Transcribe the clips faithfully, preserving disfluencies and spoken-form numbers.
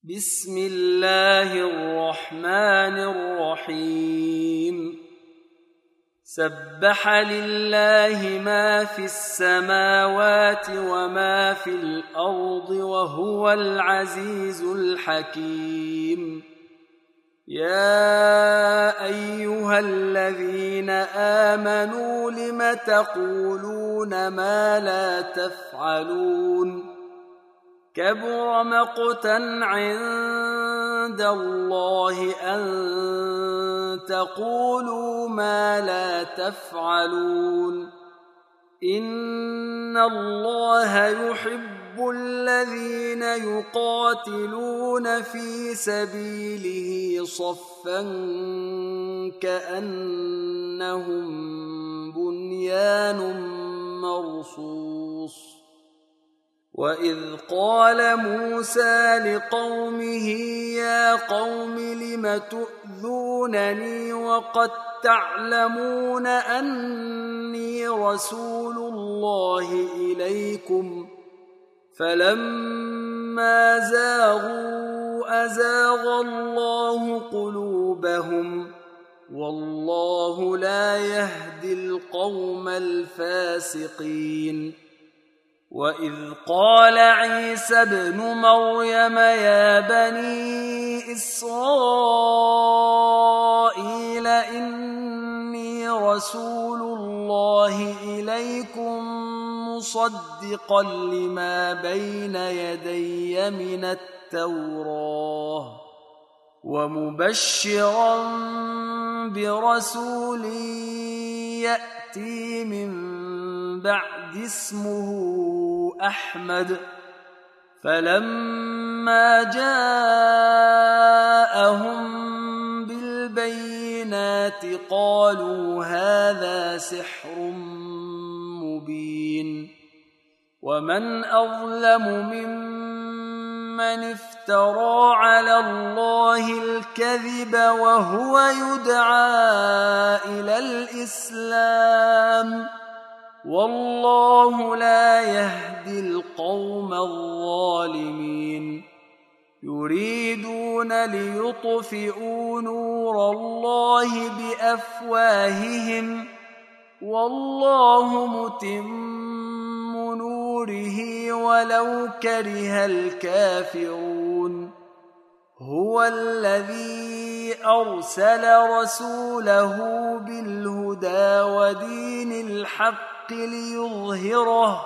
بسم الله الرحمن الرحيم سبح لله ما في السماوات وما في الأرض وهو العزيز الحكيم. يا أيها الذين آمنوا لم تقولون ما لا تفعلون كبر مقتا عند الله أن تقولوا ما لا تفعلون. إن الله يحب الذين يقاتلون في سبيله صفا كأنهم بنيان مرصوص. وإذ قال موسى لقومه يا قوم لم تؤذونني وقد تعلمون أني رسول الله إليكم فلما زاغوا أزاغ الله قلوبهم والله لا يهدي القوم الفاسقين. وإذ قال عيسى ابن مريم يا بني إسرائيل إني رسول الله إليكم مصدقا لما بين يدي من التوراة ومبشرا برسول يأتي من بعد اسمه أحمد. فلما جاءهم بالبينات قالوا هذا سحر مبين. ومن أظلم ممن افترى على الله الكذب وهو يدعى إلى الإسلام والله لا يهدي القوم الظالمين. يريدون ليطفئوا نور الله بأفواههم والله متم نوره ولو كره الكافرون. هو الذي أرسل رسوله بالهدى ودين الحق ليظهره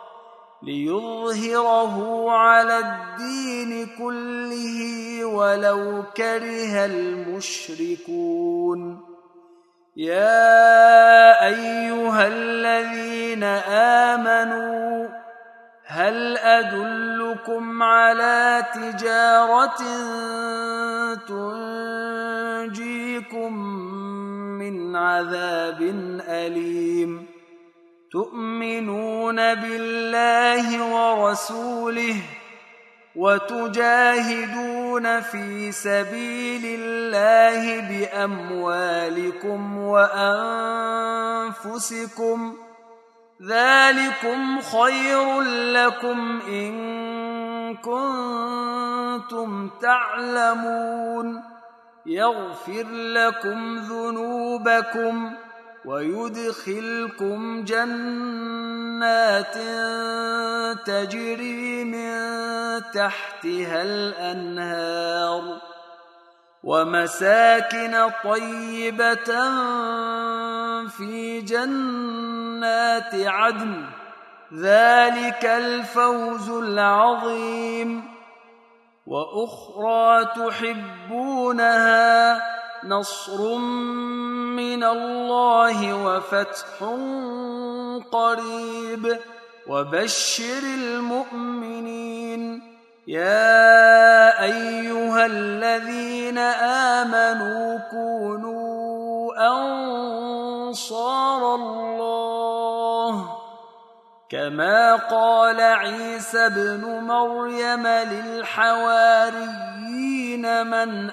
ليظهره على الدين كله ولو كره المشركون. يا أيها الذين آمنوا هل أدلكم على تجارة تنجيكم من عذاب أليم تؤمنون بالله ورسوله وتجاهدون في سبيل الله بأموالكم وأنفسكم ذلكم خير لكم إن كنتم تعلمون. يغفر لكم ذنوبكم ويدخلكم جنات تجري من تحتها الأنهار ومساكن طيبة في جنات عدن ذلك الفوز العظيم. وأخرى تحبونها نصر من الله وفتح قريب وبشر المؤمنين. يا أيها الذين آمنوا كونوا أنصار الله كما قال عيسى ابن مريم للحواريين من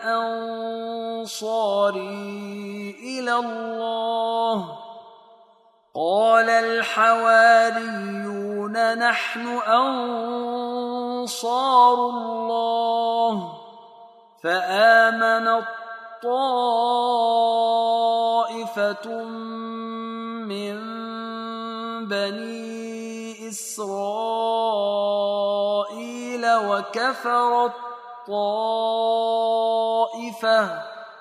أنصاري إلى الله قال الحواريون نحن أنصار الله فآمنت طائفة من بني إسرائيل وكفرت طائفة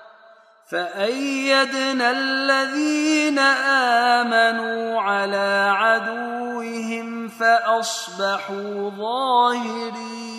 فأيدنا الذين آمنوا على عدوهم فأصبحوا ظاهرين.